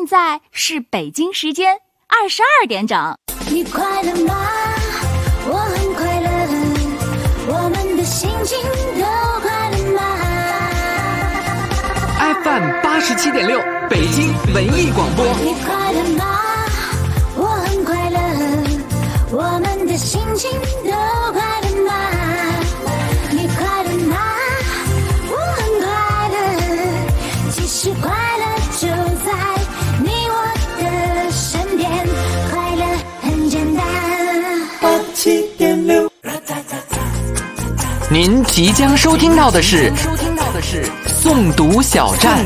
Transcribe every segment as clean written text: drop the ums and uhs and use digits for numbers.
现在是北京时间22点整。 你快乐吗？我很快乐，我们的心情都快乐吗？ FM 87.6北京文艺广播。 你快乐吗？我很快乐，我们的心情都快乐吗？你快乐吗？我很快乐，其实快乐就在你我的身边，快乐很简单。87.6。 您即将收听到的是诵读小站。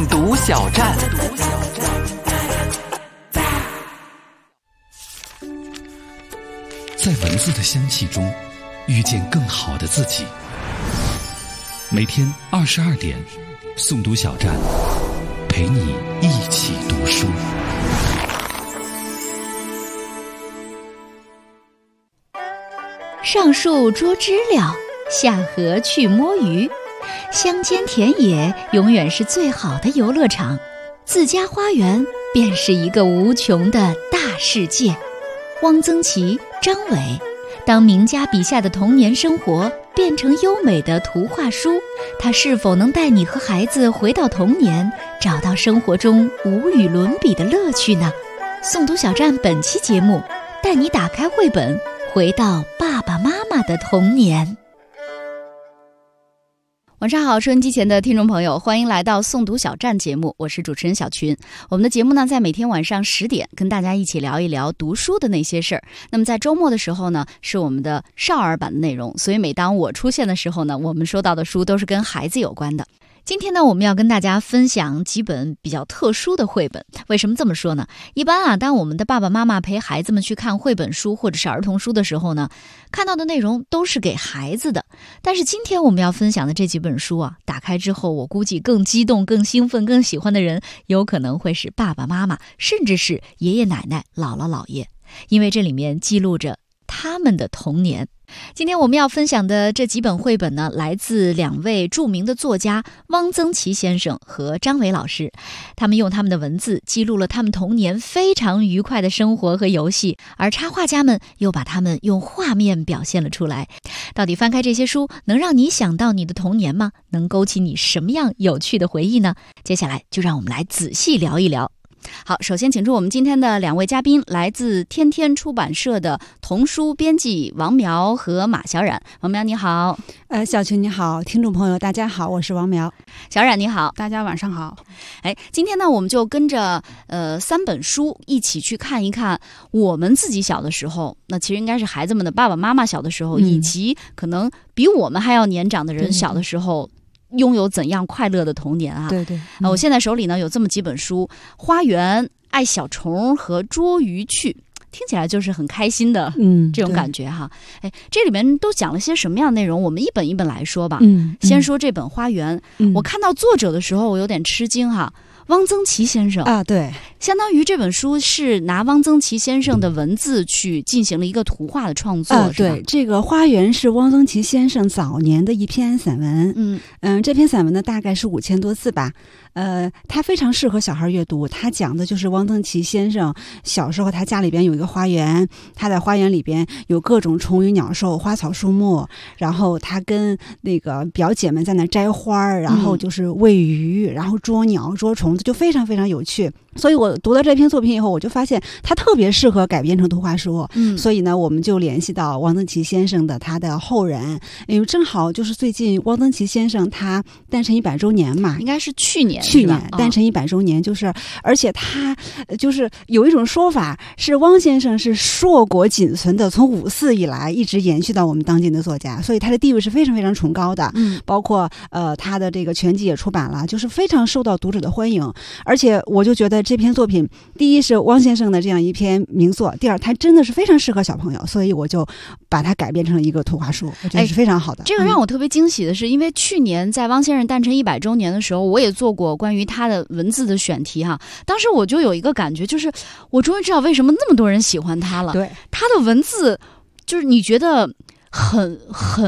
在文字的香气中遇见更好的自己。每天22点，诵读小站陪你一起读书。 上树捉知了，下河去摸鱼，乡间田野永远是最好的游乐场，自家花园便是一个无穷的大世界。汪曾祺、张伟，当名家笔下的童年生活变成优美的图画书，它是否能带你和孩子回到童年，找到生活中无与伦比的乐趣呢？诵读小站本期节目带你打开绘本，回到爸爸妈妈的童年。晚上好，收音机前的听众朋友，欢迎来到诵读小站节目，我是主持人小群。我们的节目呢，在每天晚上10点跟大家一起聊一聊读书的那些事儿。那么在周末的时候呢，是我们的少儿版的内容，所以每当我出现的时候呢，我们说到的书都是跟孩子有关的。今天呢，我们要跟大家分享几本比较特殊的绘本。为什么这么说呢？一般啊，当我们的爸爸妈妈陪孩子们去看绘本书或者是儿童书的时候呢，看到的内容都是给孩子的。但是今天我们要分享的这几本书啊，打开之后，我估计更激动、更兴奋、更喜欢的人，有可能会是爸爸妈妈，甚至是爷爷奶奶、姥姥姥爷，因为这里面记录着他们的童年。今天我们要分享的这几本绘本呢，来自2位著名的作家汪曾祺先生和张伟老师。他们用他们的文字记录了他们童年非常愉快的生活和游戏，而插画家们又把他们用画面表现了出来。到底翻开这些书，能让你想到你的童年吗？能勾起你什么样有趣的回忆呢？接下来就让我们来仔细聊一聊。好，首先请出我们今天的2位嘉宾，来自天天出版社的童书编辑王苗和马小冉。王苗你好。 小群你好，听众朋友大家好，我是王苗。 小冉你好， 大家晚上好。 今天呢，我们就跟着3本书一起去看一看我们自己小的时候，那其实应该是孩子们的爸爸妈妈小的时候，以及可能比我们还要年长的人小的时候，拥有怎样快乐的童年啊？ 对， 我现在手里呢有这么几本书：花园、爱小虫和捉鱼去，听起来就是很开心的这种感觉哈。这里面都讲了些什么样的内容？我们一本一本来说吧。先说这本花园，我看到作者的时候我有点吃惊哈。汪曾祺先生啊，对， 相当于这本书是拿汪曾祺先生的文字去进行了一个图画的创作，是吧？ 对，这个花园是汪曾祺先生早年的一篇散文，这篇散文呢大概是5000多字吧，它非常适合小孩阅读。它讲的就是汪曾祺先生小时候，他家里边有一个花园，他在花园里边有各种虫鱼鸟兽、花草树木，然后他跟那个表姐们在那摘花，然后就是喂鱼，然后捉鸟、捉虫。就非常非常有趣，所以我读到这篇作品以后，我就发现它特别适合改编成图画书。所以呢，我们就联系到汪曾祺先生的他的后人，因为正好就是最近汪曾祺先生他诞辰100周年嘛， 应该是去年诞辰100周年，就是而且他就是有一种说法是汪先生是硕果仅存的，从54以来一直延续到我们当今的作家，所以他的地位是非常非常崇高的。包括他的这个全集也出版了，就是非常受到读者的欢迎。而且我就觉得这篇作品，第一是汪先生的这样一篇名作，第二它真的是非常适合小朋友，所以我就把它改编成了一个图画书，我觉得是非常好的。 这个让我特别惊喜的是，因为去年在汪先生诞辰100周年的时候，我也做过关于他的文字的选题哈。当时我就有一个感觉，就是我终于知道为什么那么多人喜欢他了。 对， 他的文字就是你觉得很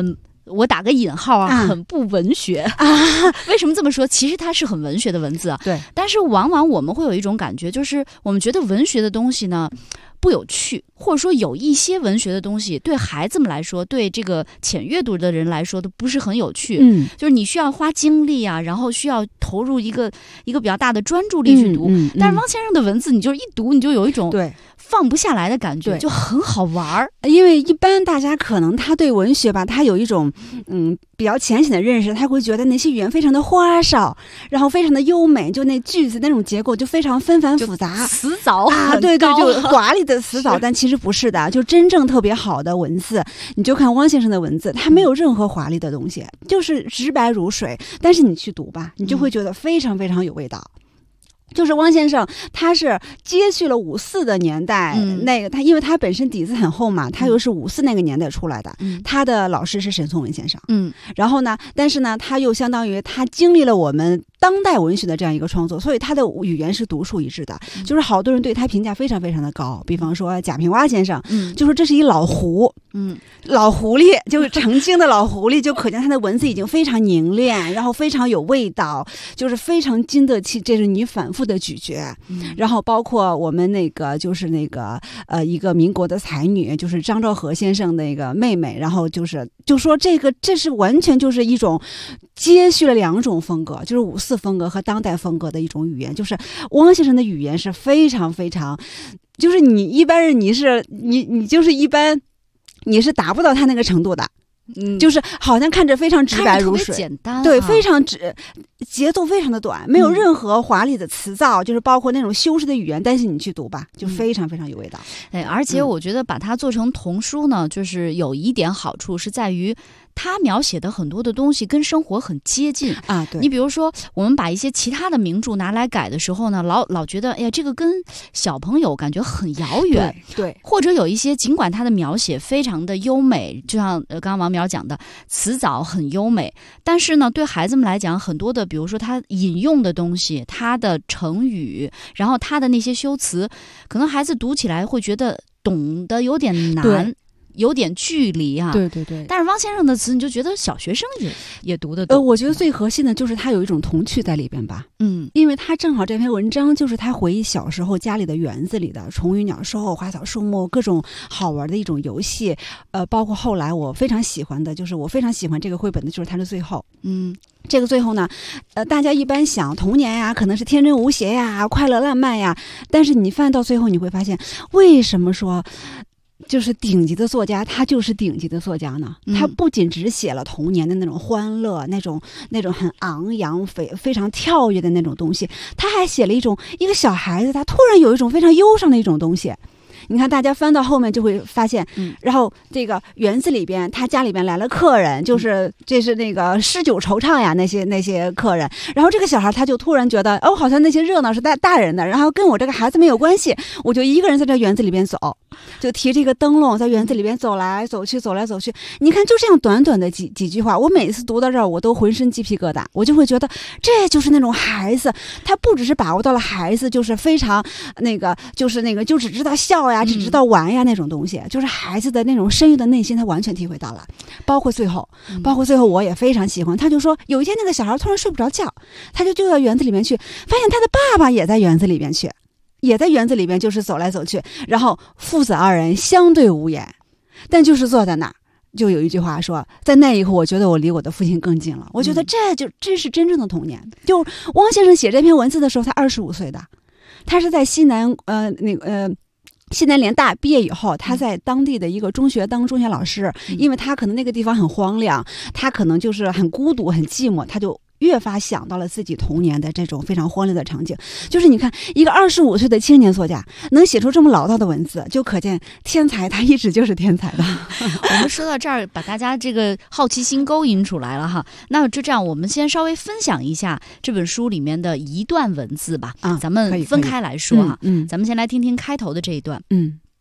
我打个引号啊，很不文学啊。为什么这么说？其实它是很文学的文字啊。 对。 但是往往我们会有一种感觉，就是我们觉得文学的东西呢不有趣，或者说有一些文学的东西对孩子们来说，对这个浅阅读的人来说都不是很有趣。就是你需要花精力啊，然后需要投入一个比较大的专注力去读。但是汪先生的文字，你就一读你就有一种放不下来的感觉，就很好玩。 因为一般大家可能他对文学吧，他有一种比较浅显的认识，他会觉得那些语言非常的花哨，然后非常的优美，就那句子那种结构就非常纷繁复杂， 词藻啊，对，就华丽的词藻。但其实不是的，就真正特别好的文字，你就看汪先生的文字，他没有任何华丽的东西，就是直白如水。但是你去读吧，你就会觉得非常非常有味道。就是汪先生，他是接续了54的年代，那个他因为他本身底子很厚嘛，他又是54那个年代出来的，他的老师是沈从文先生，然后呢，但是呢，他又相当于他经历了我们当代文学的这样一个创作，所以他的语言是独树一帜的，就是好多人对他评价非常非常的高，比方说贾平凹先生，就说这是一老狐，老狐狸，就是成精的老狐狸，就可见他的文字已经非常凝练，然后非常有味道，就是非常经得起这是你反复的咀嚼。然后包括我们那个就是那个一个民国的才女，就是张兆和先生那个妹妹，然后就说这是完全就是一种接续了2种风格，就是54风格和当代风格的一种语言。就是汪先生的语言是非常非常，就是你一般人你就是一般你是达不到他那个程度的。就是好像看着非常直白如水， 简单， 对，非常节奏非常的短，没有任何华丽的词藻，就是包括那种修饰的语言，但是你去读吧，就非常非常有味道。 而且我觉得把它做成童书呢，就是有一点好处是在于，他描写的很多的东西跟生活很接近啊。对， 你比如说，我们把一些其他的名著拿来改的时候呢，老觉得，哎呀，这个跟小朋友感觉很遥远。 对， 或者有一些，尽管他的描写非常的优美，就像刚刚王淼讲的，词藻很优美，但是呢，对孩子们来讲，很多的，比如说他引用的东西，他的成语，然后他的那些修辞，可能孩子读起来会觉得懂得有点难。有点距离啊， 对。 但是汪先生的词，你就觉得小学生也读得懂。 我觉得最核心的就是他有一种童趣在里边吧。因为他正好这篇文章就是他回忆小时候家里的园子里的虫鱼鸟兽、花草树木各种好玩的一种游戏。包括后来我非常喜欢的，就是我非常喜欢这个绘本的，就是他的最后。这个最后呢，大家一般想童年呀，可能是天真无邪呀、快乐烂漫呀，但是你翻到最后，你会发现，为什么说？就是顶级的作家，他就是顶级的作家呢。他不仅只写了童年的那种欢乐，那种很昂扬、非常跳跃的那种东西，他还写了一个小孩子，他突然有一种非常忧伤的一种东西。你看，大家翻到后面就会发现，然后这个园子里边，他家里边来了客人，这是那个诗酒惆怅呀，那些客人。然后这个小孩他就突然觉得，好像那些热闹是大人的，然后跟我这个孩子没有关系，我就一个人在这园子里边走，就提这个灯笼在园子里边走来走去。你看，就这样短短的几句话，我每次读到这儿，我都浑身鸡皮疙瘩，我就会觉得这就是那种孩子，他不只是把握到了孩子，就是非常就只知道笑呀。只知道玩呀那种东西，就是孩子的那种深郁的内心，他完全体会到了。包括最后我也非常喜欢。他就说，有一天那个小孩突然睡不着觉，他就到园子里面去，发现他的爸爸也在园子里边就是走来走去，然后父子2人相对无言，但就是坐在那儿。就有一句话说，在那一刻，我觉得我离我的父亲更近了。我觉得这是真正的童年。就汪先生写这篇文字的时候，他25岁的，他是在西南西南联大毕业以后，他在当地的一个中学当中学老师，因为他可能那个地方很荒凉，他可能就是很孤独很寂寞，他就越发想到了自己童年的这种非常荒凉的场景。就是你看，一个25岁的青年作家能写出这么老道的文字，就可见天才他一直就是天才的。 我们说到这儿，把大家这个好奇心勾引出来了哈。那就这样，我们先稍微分享一下这本书里面的一段文字吧。咱们分开来说哈。咱们先来听听开头的这一段。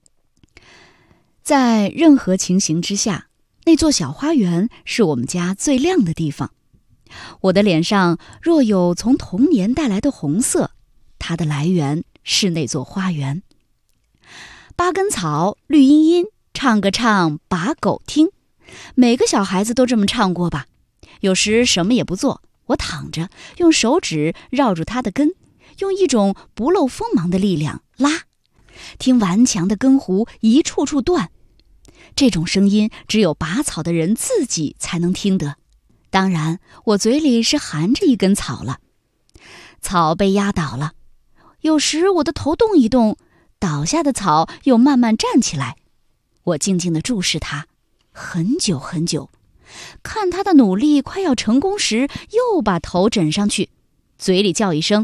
在任何情形之下，那座小花园是我们家最亮的地方。我的脸上若有从童年带来的红色，它的来源是那座花园。8根草，绿茵茵，唱个唱，把狗听。 每个小孩子都这么唱过吧？有时什么也不做，我躺着，用手指绕住它的根，用一种不露锋芒的力量拉，听顽强的根胡一处处断。这种声音只有拔草的人自己才能听得。当然，我嘴里是含着一根草了。草被压倒了，有时我的头动一动，倒下的草又慢慢站起来。我静静地注视它，很久很久，看他的努力快要成功时，又把头枕上去，嘴里叫一声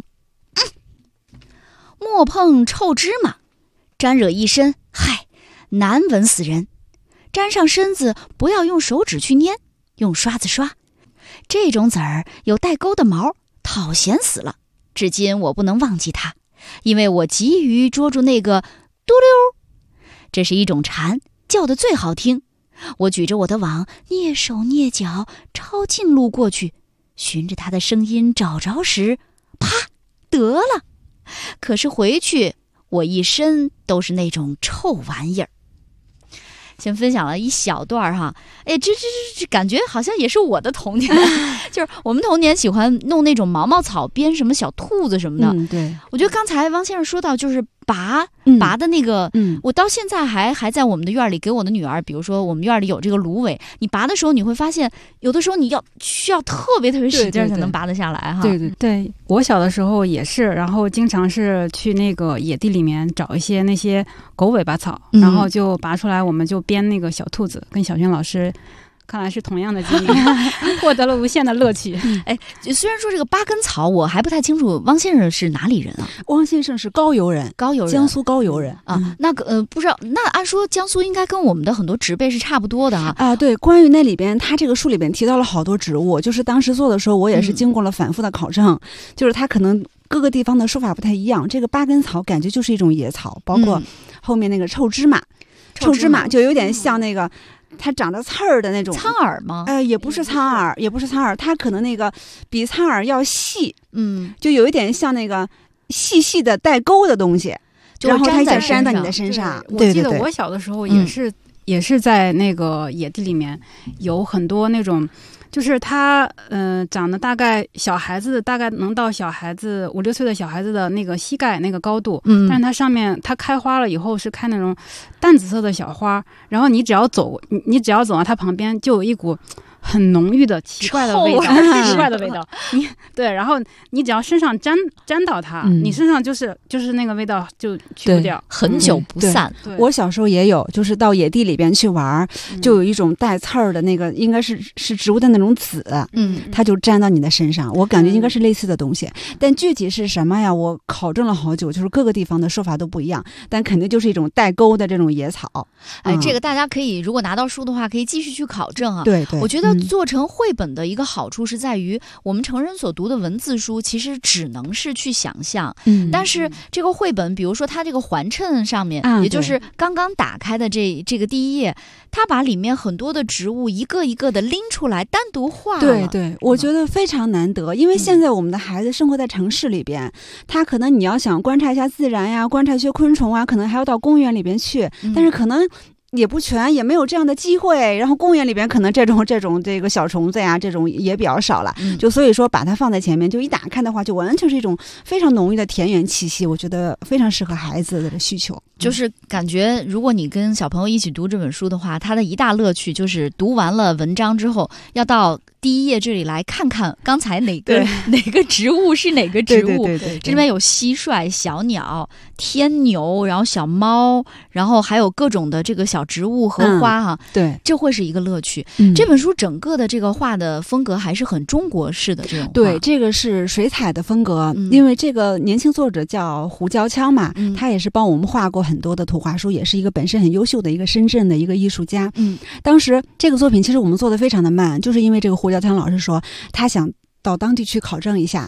莫碰臭芝麻，沾惹一身，嗨，难闻死人。沾上身子不要用手指去捏，用刷子刷。这种籽儿有带钩的毛，讨嫌死了。至今我不能忘记它，因为我急于捉住那个嘟溜。这是一种蝉，叫得最好听。我举着我的网，蹑手蹑脚抄近路过去，循着它的声音找着时，啪，得了。可是回去，我一身都是那种臭玩意儿。先分享了一小段哈，哎，这感觉好像也是我的童年，就是我们童年喜欢弄那种毛毛草编什么小兔子什么的。 对， 我觉得刚才汪先生说到就是拔的那个，我到现在还在我们的院里给我的女儿，比如说我们院里有这个芦苇，你拔的时候你会发现，有的时候你需要特别使劲才能拔得下来哈。 对，我小的时候也是，然后经常是去那个野地里面找一些那些狗尾巴草，然后就拔出来，我们就编那个小兔子，跟小轩老师看来是同样的经历，获得了无限的乐趣。 哎，虽然说这个八根草我还不太清楚，汪先生是哪里人啊？ 汪先生是高邮人，江苏高邮人啊。那个不知道，那按说江苏应该跟我们的很多植被是差不多的啊。 啊，对，关于那里边，他这个书里边提到了好多植物，就是当时做的时候，我也是经过了反复的考证，就是他可能各个地方的说法不太一样。这个八根草感觉就是一种野草，包括后面那个臭芝麻，臭芝麻就有点像那个。它长着刺儿的那种苍耳吗？ 也不是苍耳，它可能那个比苍耳要细，就有一点像那个细细的带钩的东西，然后它粘到你的身上。 我记得我小的时候也是在那个野地里面有很多那种。就是它，长得大概小孩子大概能到小孩子5、6岁的小孩子的那个膝盖那个高度，但是它上面它开花了以后是开那种淡紫色的小花，然后你只要走到它旁边，就有一股很浓郁的奇怪的味道，奇怪的味道。对，然后你只要身上沾到它，你身上就是那个味道就去不掉， 很久不散。 我小时候也有，就是到野地里边去玩，就有一种带刺儿的那个，应该是植物的那种籽，它就沾到你的身上。我感觉应该是类似的东西，但具体是什么呀？我考证了好久，就是各个地方的说法都不一样，但肯定就是一种带钩的这种野草。 哎，这个大家可以如果拿到书的话，可以继续去考证啊。 对， 我觉得做成绘本的一个好处是在于，我们成人所读的文字书其实只能是去想象，但是这个绘本，比如说它这个环衬上面，也就是刚刚打开的这个第一页，它把里面很多的植物一个一个的拎出来单独画了。 对，我觉得非常难得，因为现在我们的孩子生活在城市里边，他可能你要想观察一下自然呀，观察一些昆虫啊，可能还要到公园里边去，但是可能也不全，也没有这样的机会。然后公园里边可能这种这个小虫子呀，这种也比较少了。就所以说把它放在前面，就一打开的话，就完全是一种非常浓郁的田园气息。我觉得非常适合孩子的需求。 就是感觉，如果你跟小朋友一起读这本书的话，他的一大乐趣就是读完了文章之后，要到第一页这里来看看刚才哪个植物是哪个植物。 对， 这里面有蟋蟀、小鸟、天牛，然后小猫，然后还有各种的这个小植物和花哈。 对， 这会是一个乐趣。这本书整个的这个画的风格还是很中国式的这种画。 对，这个是水彩的风格，因为这个年轻作者叫胡娇枪嘛，他也是帮我们画过很多的图画书，也是一个本身很优秀的一个深圳的一个艺术家。当时这个作品其实我们做的非常的慢，就是因为这个胡娇枪老师说他想到当地去考证一下。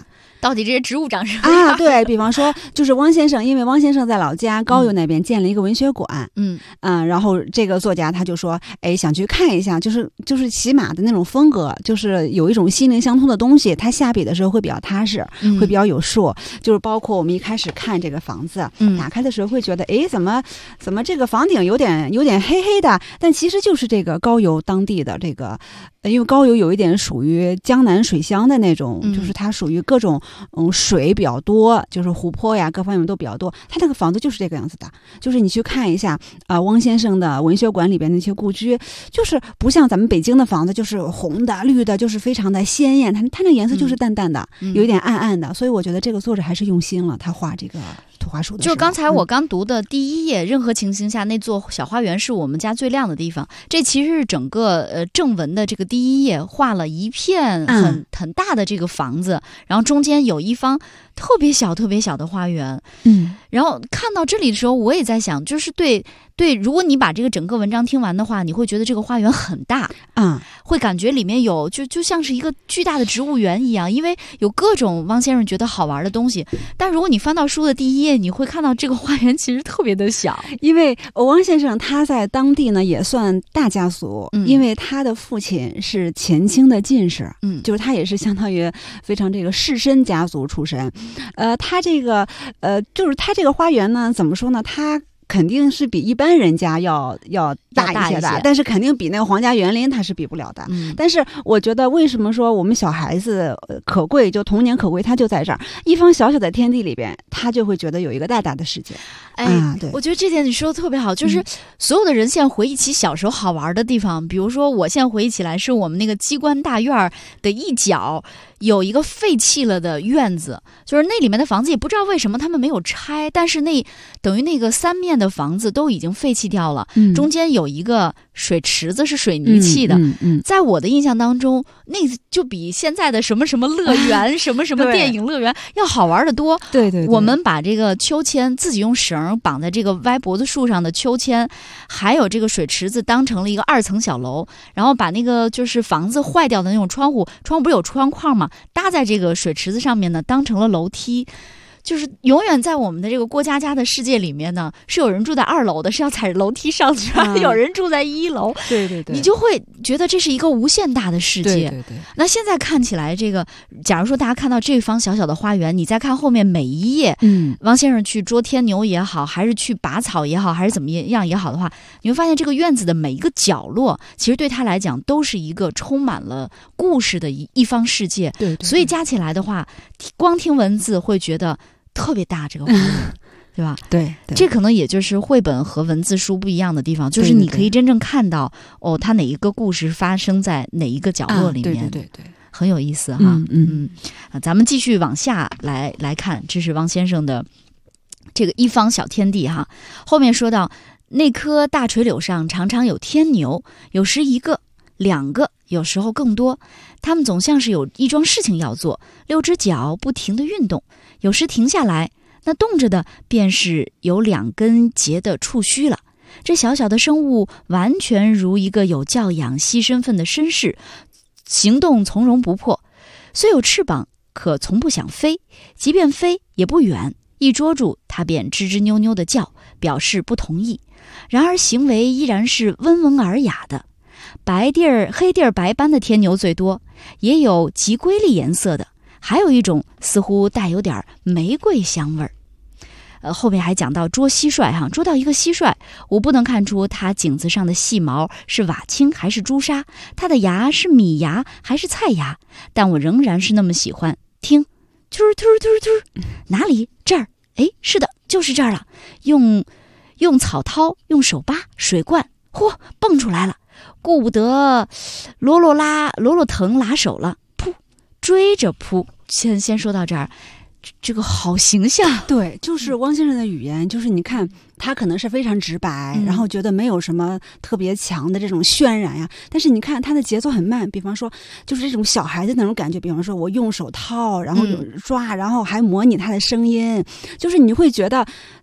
到底这些植物长什么样啊？对，比方说，就是汪先生，因为汪先生在老家高邮那边建了一个文学馆，然后这个作家他就说，哎，想去看一下，就是骑马的那种风格，就是有一种心灵相通的东西，他下笔的时候会比较踏实，会比较有数，就是包括我们一开始看这个房子，打开的时候会觉得，哎，怎么这个房顶有点黑黑的，但其实就是这个高邮当地的这个，因为高邮有一点属于江南水乡的那种，就是它属于各种水比较多，就是湖泊呀各方面都比较多，它这个房子就是这个样子的，就是你去看一下汪先生的文学馆里边那些故居，就是不像咱们北京的房子就是红的绿的，就是非常的鲜艳，它那颜色就是淡淡的，有一点暗暗的，所以我觉得这个作者还是用心了，他画这个图画书的时候。 就是刚才我刚读的第一页，任何情形下那座小花园是我们家最亮的地方，这其实是整个正文的这个第一页画了一片很大的这个房子，然后中间有一方特别小的花园。然后看到这里的时候，我也在想，就是对，如果你把这个整个文章听完的话，你会觉得这个花园很大会感觉里面有就像是一个巨大的植物园一样，因为有各种汪先生觉得好玩的东西。但如果你翻到书的第一页，你会看到这个花园其实特别的小， 因为汪先生他在当地呢也算大家族，因为他的父亲是前清的进士，就是他也是相当于非常这个士绅家族出身。他这个就是他这个花园呢，怎么说呢？他肯定是比一般人家要大一些的，但是肯定比那个皇家园林它是比不了的。但是我觉得为什么说我们小孩子可贵，就童年可贵，他就在这儿一方小小的天地里边，他就会觉得有一个大大的世界。对， 我觉得这点你说的特别好，就是所有的人现在回忆起小时候好玩的地方，比如说我现在回忆起来是我们那个机关大院的一角有一个废弃了的院子，就是那里面的房子也不知道为什么他们没有拆，但是等于那个三面的房子都已经废弃掉了，中间有一个水池子是水泥砌的，在我的印象当中，那就比现在的什么什么乐园、什么什么电影乐园要好玩的多。对，我们把这个秋千自己用绳绑在这个歪脖子树上的秋千，还有这个水池子当成了一个2层小楼，然后把那个就是房子坏掉的那种窗户不是有窗框吗？搭在这个水池子上面呢，当成了楼梯。就是永远在我们的这个郭家家的世界里面呢，是有人住在2楼的，是要踩着楼梯上去，有人住在1楼。对，你就会觉得这是一个无限大的世界。对。那现在看起来，这个假如说大家看到这方小小的花园，你再看后面每一页，汪先生去捉天牛也好，还是去拔草也好，还是怎么样也好的话，你会发现这个院子的每一个角落，其实对他来讲都是一个充满了故事的一方世界。对，所以加起来的话，光听文字会觉得特别大，这个画面对吧？对，这可能也就是绘本和文字书不一样的地方，就是你可以真正看到它哪一个故事发生在哪一个角落里面。对，很有意思哈。咱们继续往下来看，这是汪先生的这个一方小天地哈。后面说到那棵大垂柳上常常有天牛，有时1个、2个，有时候更多，他们总像是有一桩事情要做，6只脚不停地运动，有时停下来，那动着的便是有2根节的触须了。这小小的生物完全如一个有教养、悉身份的绅士，行动从容不迫，虽有翅膀，可从不想飞，即便飞也不远，一捉住它便吱吱扭扭地叫，表示不同意。然而行为依然是温文尔雅的。白地儿、黑地儿白斑的天牛最多，也有极瑰丽颜色的，还有一种似乎带有点玫瑰香味儿。后面还讲到捉蟋蟀哈，捉到一个蟋蟀，我不能看出它颈子上的细毛是瓦青还是朱砂，它的牙是米牙还是菜牙，但我仍然是那么喜欢听，突突突突，哪里？这儿？哎，是的，就是这儿了。用草掏，用手扒，水灌，嚯，蹦出来了。顾不得罗罗腾拉手了，扑，追着扑。先说到这儿，这个好形象。 对，就是汪先生的语言，就是你看他可能是非常直白，然后觉得没有什么特别强的这种渲染呀，但是你看他的节奏很慢，比方说就是这种小孩子那种感觉，比方说我用手套，然后抓，然后还模拟他的声音，就是你会觉得他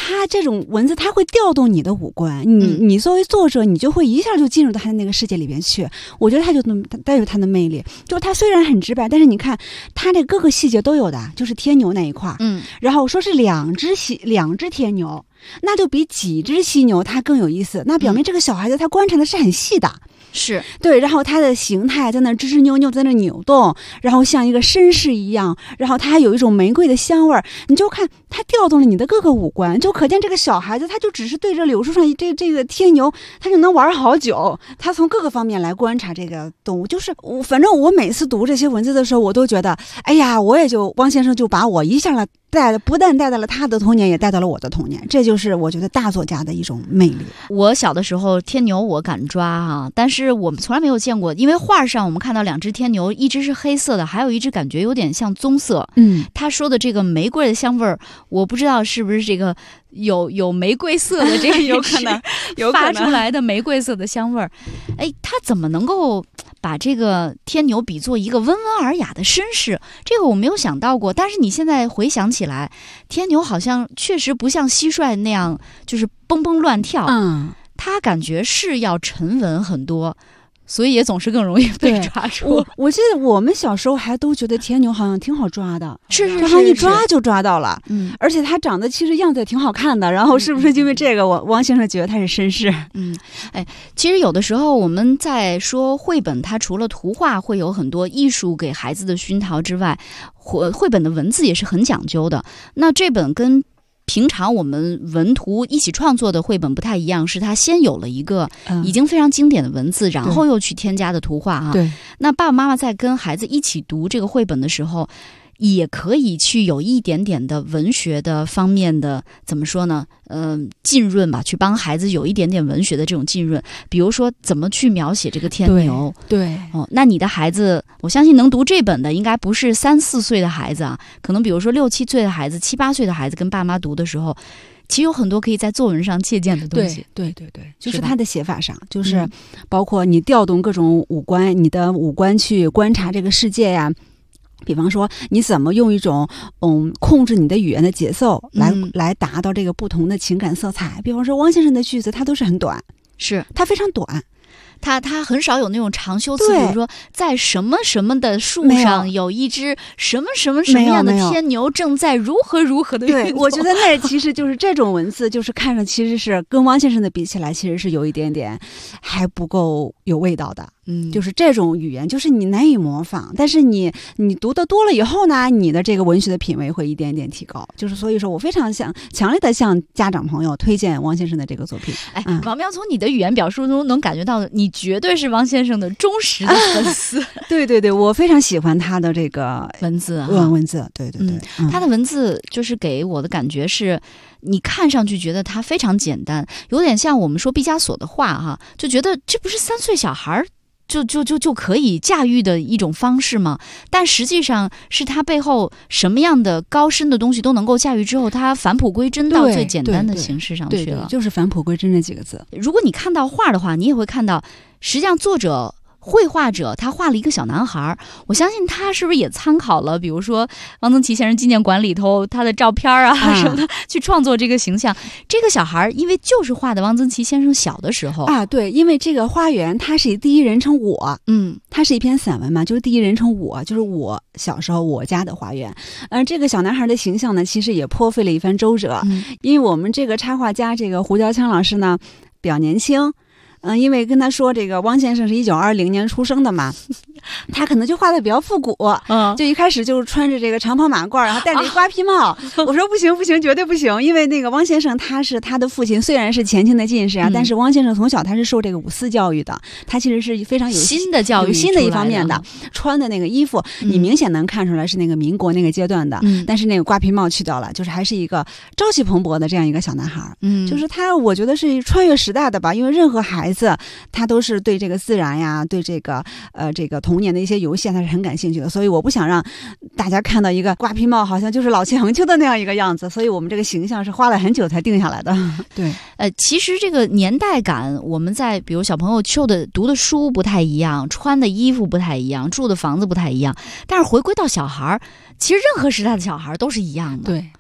他这种文字，他会调动你的五官，你作为作者，你就会一下就进入到他的那个世界里边去。我觉得他就带有他的魅力，就他虽然很直白，但是你看他这各个细节都有的，就是天牛那一块，然后说是两只天牛，那就比几只犀牛它更有意思，那表明这个小孩子他观察的是很细的。 是对，然后它的形态在那吱吱扭扭，在那扭动，然后像一个绅士一样，然后它还有一种玫瑰的香味儿，你就看它调动了你的各个五官，就可见这个小孩子他就只是对着柳树上这个天牛，他就能玩好久。他从各个方面来观察这个动物，就是反正我每次读这些文字的时候，我都觉得，哎呀，汪先生就把我一下了。不但带到了他的童年，也带到了我的童年，这就是我觉得大作家的一种魅力。 我小的时候天牛我敢抓啊，但是我们从来没有见过，因为画上我们看到两只天牛，一只是黑色的，还有一只感觉有点像棕色。他说的这个玫瑰的香味儿，我不知道是不是这个有玫瑰色的这个有可能发出来的玫瑰色的香味儿。哎，他怎么能够把这个天牛比作一个温文尔雅的绅士？这个我没有想到过。但是你现在回想起来，天牛好像确实不像蟋蟀那样就是蹦蹦乱跳，他感觉是要沉稳很多。所以也总是更容易被抓住。 我记得我们小时候还都觉得天牛好像挺好抓的， 是， 好像一抓就抓到了。而且它长得其实样子也挺好看的。然后是不是因为这个，汪先生觉得他是绅士？ 其实有的时候我们在说绘本，它除了图画会有很多艺术给孩子的熏陶之外，绘本的文字也是很讲究的。那这本跟平常我们文图一起创作的绘本不太一样，是它先有了一个已经非常经典的文字，然后又去添加的图画哈。 对， 那爸爸妈妈在跟孩子一起读这个绘本的时候，也可以去有一点点的文学的方面的怎么说呢？浸润吧，去帮孩子有一点点文学的这种浸润。比如说怎么去描写这个天牛。 对那你的孩子，我相信能读这本的应该不是3、4岁的孩子啊，可能比如说6、7岁的孩子、7、8岁的孩子跟爸妈读的时候，其实有很多可以在作文上借鉴的东西。 对，就是他的写法上，就是包括你调动各种五官，你的五官去观察这个世界呀。比方说，你怎么用一种控制你的语言的节奏来达到这个不同的情感色彩？比方说，汪先生的句子，他都是很短， 是他非常短。 他很少有那种长修辞，比如说在什么什么的树上有一只什么什么什么样的天牛正在如何如何的运动。 对，我觉得那其实就是这种文字，就是看着其实是跟汪先生的比起来，其实是有一点点还不够有味道的。就是这种语言，就是你难以模仿，但是你读得多了以后呢，你的这个文学的品味会一点点提高。就是所以说我非常强烈的向家长朋友推荐汪先生的这个作品。 王喵，从你的语言表述中能感觉到，你绝对是汪先生的忠实的粉丝。 对，我非常喜欢他的这个文字文字。对， 他的文字就是给我的感觉是，你看上去觉得它非常简单，有点像我们说毕加索的画哈，就觉得这不是3岁小孩就可以驾驭的一种方式吗？但实际上是他背后什么样的高深的东西都能够驾驭之后，他返璞归真到最简单的形式上去了。 对，就是返璞归真这几个字。 如果你看到画的话，你也会看到，实际上作者绘画者他画了一个小男孩，我相信他是不是也参考了比如说汪曾祺先生纪念馆里头他的照片什么的，去创作这个形象。这个小孩因为就是画的汪曾祺先生小的时候对，因为这个花园它是以第一人称我，它是一篇散文嘛，就是第一人称我，就是我小时候我家的花园。这个小男孩的形象呢，其实也颇费了一番周折，因为我们这个插画家这个胡椒枪老师呢比较年轻。因为跟他说这个汪先生是1920年出生的嘛，他可能就画的比较复古，就一开始就穿着这个长袍马褂，然后戴着一瓜皮帽。我说不行，绝对不行，因为那个汪先生他的父亲虽然是前清的进士但是汪先生从小他是受这个五四教育的，他其实是非常有新的教育， 有新的一方面的。穿的那个衣服，你明显能看出来是那个民国那个阶段的，但是那个瓜皮帽去掉了，就是还是一个朝气蓬勃的这样一个小男孩。就是他，我觉得是穿越时代的吧，因为任何孩子他都是对这个自然呀，对这个童年的一些游戏他是很感兴趣的，所以我不想让大家看到一个瓜皮帽好像就是老气横秋的那样一个样子，所以我们这个形象是花了很久才定下来的。对， 其实这个年代感，我们在比如小朋友读的书不太一样，穿的衣服不太一样，住的房子不太一样，但是回归到小孩，其实任何时代的小孩都是一样的。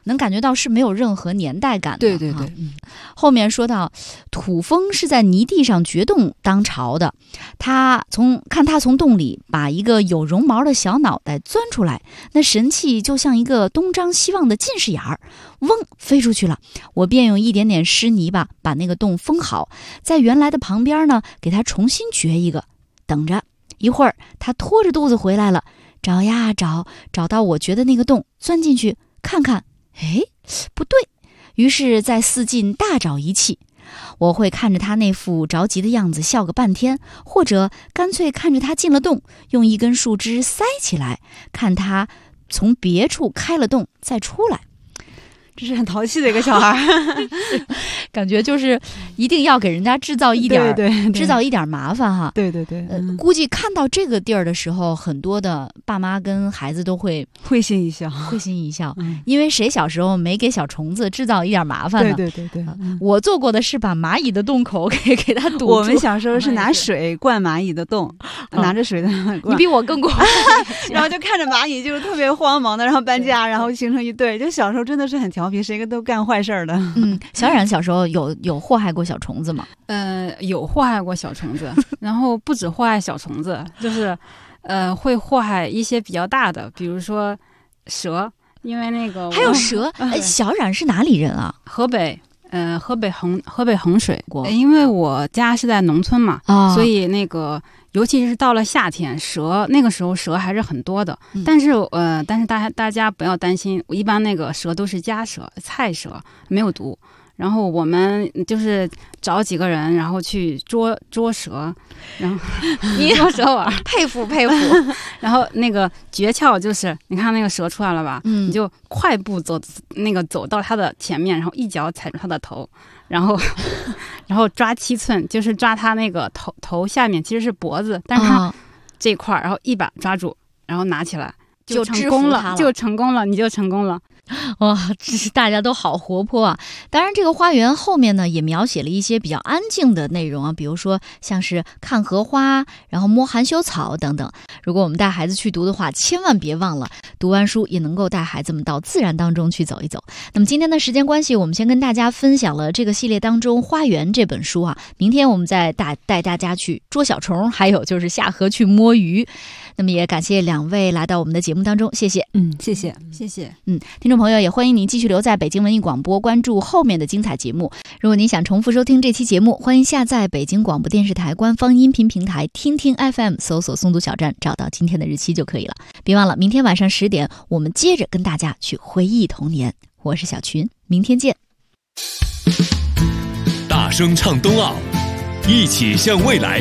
能感觉到是没有任何年代感的。 对对对， 后面说到土蜂是在泥地上掘洞当巢的，他从洞里把一个有绒毛的小脑袋钻出来，那神气就像一个东张西望的近视眼儿，嗡飞出去了。我便用一点点湿泥巴把那个洞封好，在原来的旁边呢给他重新掘一个，等着一会儿他拖着肚子回来了，找呀找到我掘的那个洞，钻进去看看，哎，不对，于是在四近大找一气。我会看着他那副着急的样子笑个半天，或者干脆看着他进了洞，用一根树枝塞起来，看他从别处开了洞再出来。 这是很淘气的一个小孩感觉就是一定要给人家制造一点对制造一点麻烦哈。 对对对， 估计看到这个地儿的时候，很多的爸妈跟孩子都会会心一笑， 因为谁小时候没给小虫子制造一点麻烦呢？ 对对对对， 我做过的是把蚂蚁的洞口给它堵住。 我们小时候是拿水灌蚂蚁的洞，拿着水的灌。 你比我更过分然后就看着蚂蚁就特别慌忙的，然后搬家，然后形成一队。就小时候真的是很调皮，谁个都干坏事儿的。 小冉小时候有祸害过小虫子吗？ 有祸害过小虫子，然后不止祸害小虫子，就是会祸害一些比较大的，比如说蛇，因为那个还有蛇。小冉是哪里人啊？ 河北衡水。因为我家是在农村嘛，所以那个尤其是到了夏天，那个时候蛇还是很多的。但是大家不要担心，一般那个蛇都是家蛇、菜蛇，没有毒。然后我们就是找几个人，然后去捉蛇，然后捉蛇玩， 佩服。 然后那个诀窍就是，你看那个蛇出来了吧，你就快步走到它的前面，然后一脚踩住它的头，然后抓7寸，就是抓它那个头下面其实是脖子，但是它这块，然后一把抓住，然后拿起来就成功了，你就成功了。 哇，这是大家都好活泼啊！当然，这个花园后面呢也描写了一些比较安静的内容啊，比如说像是看荷花，然后摸含羞草等等。如果我们带孩子去读的话，千万别忘了读完书也能够带孩子们到自然当中去走一走。那么今天的时间关系，我们先跟大家分享了这个系列当中《花园》这本书啊，明天我们再带大家去捉小虫，还有就是下河去摸鱼。那么也感谢两位来到我们的节目当中，谢谢。 谢谢。 听众朋友也欢迎您继续留在北京文艺广播，关注后面的精彩节目。如果您想重复收听这期节目，欢迎下载北京广播电视台官方音频平台听听 FM， 搜索松读小站，找到今天的日期就可以了。别忘了明天晚上10点，我们接着跟大家去回忆童年。我是小群，明天见。 大声唱冬奥，一起向未来。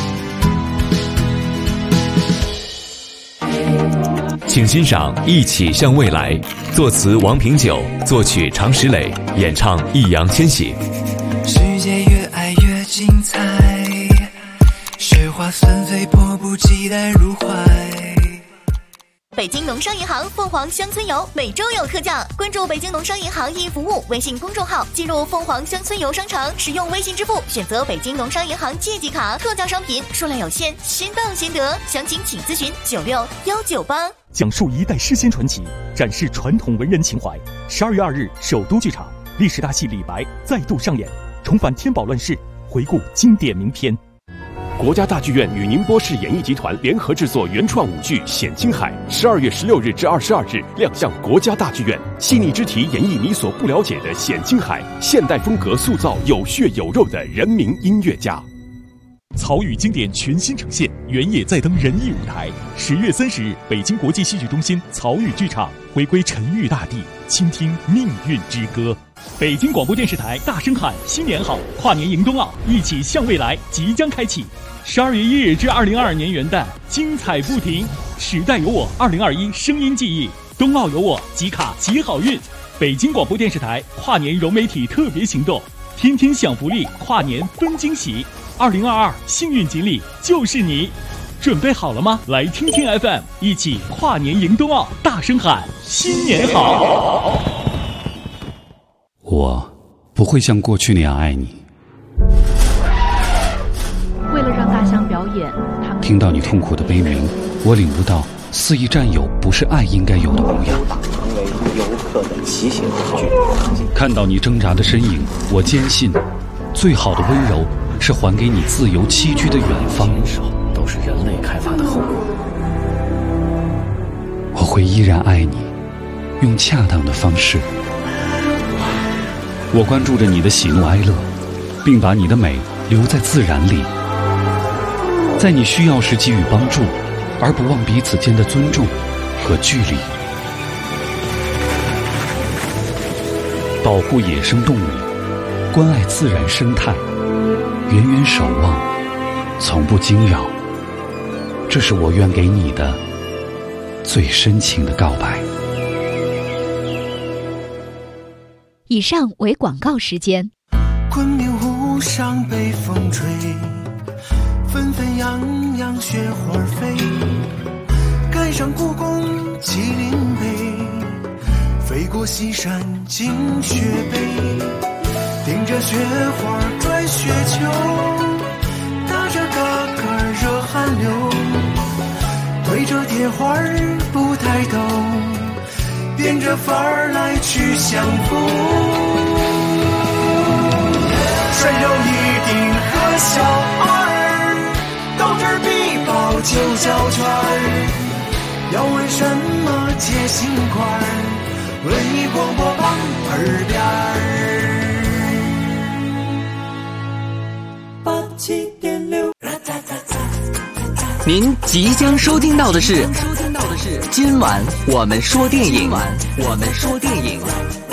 请欣赏《一起向未来》，作词王平久，作曲常石磊，演唱易烊千玺。 世界越爱越精彩，雪花纷飞，迫不及待入怀。 北京农商银行凤凰乡村游每周有特价，关注北京农商银行一服务微信公众号，进入凤凰乡村游商城，使用微信支付，选择北京农商银行借记卡，特价商品数量有限，先到先得，详情请咨询96198。 讲述一代诗仙传奇，展示传统文人情怀。12月2日，首都剧场历史大戏李白再度上演，重返天宝乱世，回顾经典名篇。 国家大剧院与宁波市演艺集团联合制作原创舞剧《显青海》，12月16日至22日亮相国家大剧院。细腻之题演绎你所不了解的显青海，现代风格塑造有血有肉的人民音乐家。 曹禺经典全新呈现，原野再登人艺舞台。10月30日，北京国际戏剧中心曹禺剧场回归沉郁大地，倾听命运之歌。北京广播电视台大声喊新年好，跨年迎冬奥，一起向未来即将开启。12月1日至2022年元旦，精彩不停。时代有我2021声音记忆，冬奥有我，集卡集好运。北京广播电视台跨年融媒体特别行动，天天享福利，跨年分惊喜。2022幸运锦鲤就是你，准备好了吗？来听听 FM， 一起跨年迎冬奥，大声喊新年好。 我不会像过去那样爱你。 为了让大象表演，他们听到你痛苦的悲鸣，我领悟到肆意占有不是爱应该有的模样。 成为有刻的奇形怪状。 看到你挣扎的身影，我坚信，最好的温柔是还给你自由栖居的远方。 都是人类开发的后果。 我会依然爱你，用恰当的方式。我关注着你的喜怒哀乐，并把你的美留在自然里，在你需要时给予帮助，而不忘彼此间的尊重和距离。保护野生动物，关爱自然生态，远远守望，从不惊扰。这是我愿给你的最深情的告白。 以上为广告时间。 昆明湖上北风吹，纷纷扬扬雪花飞，赶上故宫麒麟碑，飞过西山进雪北，顶着雪花转雪球，打着嘎嘎热汗流，对着铁花不抬头，变着法儿来去相逢。拴着一顶和小二，斗智必报九角圈儿。要问什么解心块儿，问你广播榜耳边儿。87.6。 您即将收听到的是今晚我们说电影。